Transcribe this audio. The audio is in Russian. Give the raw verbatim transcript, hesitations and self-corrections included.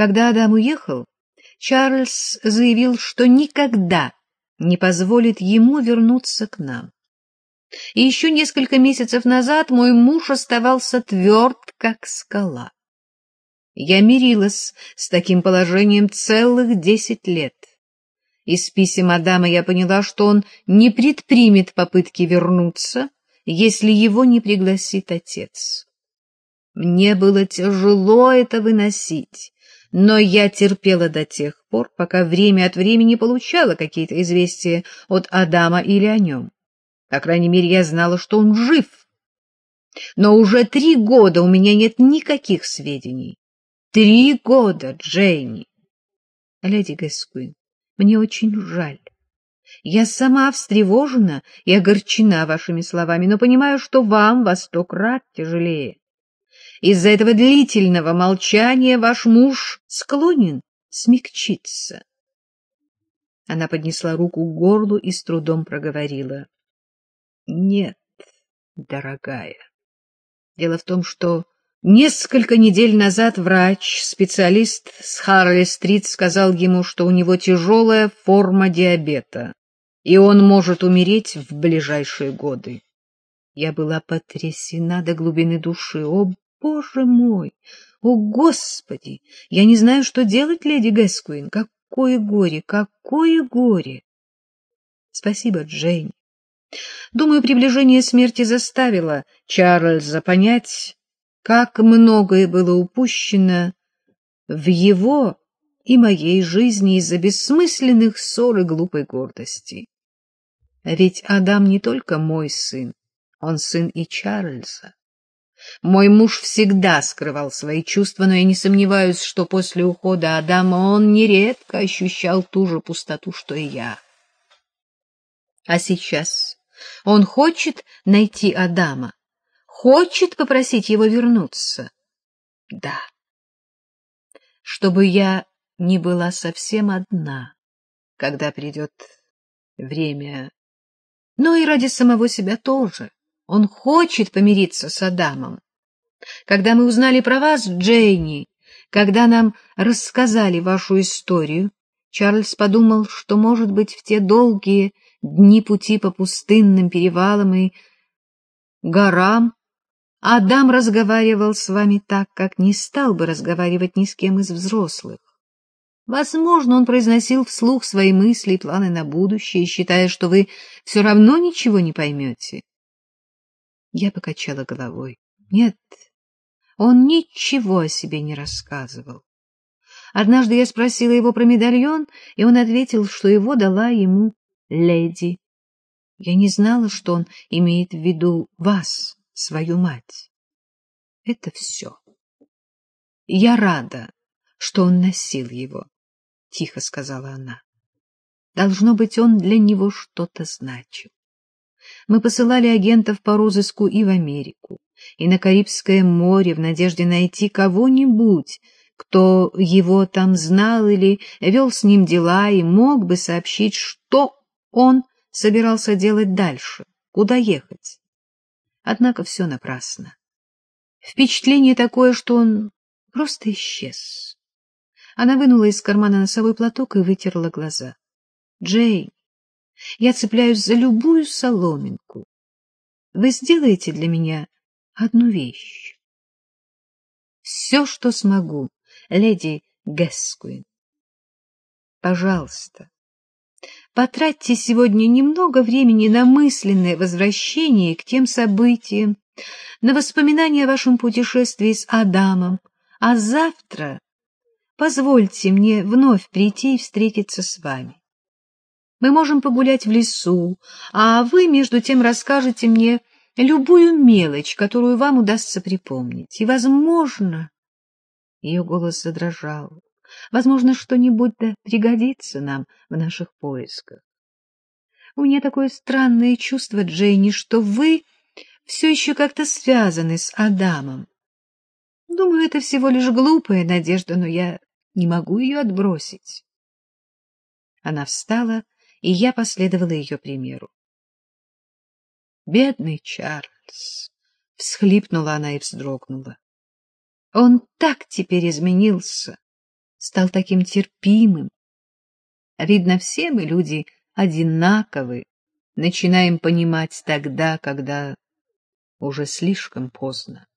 Когда Адам уехал, Чарльз заявил, что никогда не позволит ему вернуться к нам. И еще несколько месяцев назад мой муж оставался тверд, как скала. Я мирилась с таким положением целых десять лет. Из писем Адама я поняла, что он не предпримет попытки вернуться, если его не пригласит отец. Мне было тяжело это выносить, но я терпела до тех пор, пока время от времени получала какие-то известия от Адама или о нем. По крайней мере, я знала, что он жив. Но уже три года у меня нет никаких сведений. Три года, Джейни. Леди Гэскуин, мне очень жаль. Я сама встревожена и огорчена вашими словами, но понимаю, что вам во сто крат тяжелее. Из-за этого длительного молчания ваш муж склонен смягчиться. Она поднесла руку к горлу и с трудом проговорила. — Нет, дорогая. Дело в том, что несколько недель назад врач, специалист с Харли-стрит, сказал ему, что у него тяжелая форма диабета, и он может умереть в ближайшие годы. Я была потрясена до глубины души. О, Боже мой! О, Господи! Я не знаю, что делать, леди Гэскуин. Какое горе! Какое горе! Спасибо, Джейн. Думаю, приближение смерти заставило Чарльза понять, как многое было упущено в его и моей жизни из-за бессмысленных ссор и глупой гордости. А ведь Адам не только мой сын, он сын и Чарльза. Мой муж всегда скрывал свои чувства, но я не сомневаюсь, что после ухода Адама он нередко ощущал ту же пустоту, что и я. А сейчас он хочет найти Адама, хочет попросить его вернуться. Да. Чтобы я не была совсем одна, когда придет время, но и ради самого себя тоже. Он хочет помириться с Адамом. Когда мы узнали про вас, Джейни, когда нам рассказали вашу историю, Чарльз подумал, что, может быть, в те долгие дни пути по пустынным перевалам и горам Адам разговаривал с вами так, как не стал бы разговаривать ни с кем из взрослых. Возможно, он произносил вслух свои мысли и планы на будущее, считая, что вы все равно ничего не поймете. Я покачала головой. Нет, он ничего о себе не рассказывал. Однажды я спросила его про медальон, и он ответил, что его дала ему леди. Я не знала, что он имеет в виду вас, свою мать. Это все. Я рада, что он носил его, — тихо сказала она. Должно быть, он для него что-то значил. Мы посылали агентов по розыску и в Америку, и на Карибское море в надежде найти кого-нибудь, кто его там знал или вел с ним дела и мог бы сообщить, что он собирался делать дальше, куда ехать. Однако все напрасно. Впечатление такое, что он просто исчез. Она вынула из кармана носовой платок и вытерла глаза. — Джейн, я цепляюсь за любую соломинку. Вы сделаете для меня одну вещь. — Все, что смогу, леди Гэскуин. Пожалуйста, потратьте сегодня немного времени на мысленное возвращение к тем событиям, на воспоминания о вашем путешествии с Адамом, а завтра позвольте мне вновь прийти и встретиться с вами. Мы можем погулять в лесу, а вы, между тем, расскажете мне любую мелочь, которую вам удастся припомнить. И, возможно, ее голос задрожал, возможно, что-нибудь да пригодится нам в наших поисках. У меня такое странное чувство, Джейни, что вы все еще как-то связаны с Адамом. Думаю, это всего лишь глупая надежда, но я не могу ее отбросить. Она встала, и я последовала ее примеру. «Бедный Чарльз!» — всхлипнула она и вздрогнула. «Он так теперь изменился, стал таким терпимым. Видно, все мы, люди, одинаковы, начинаем понимать тогда, когда уже слишком поздно.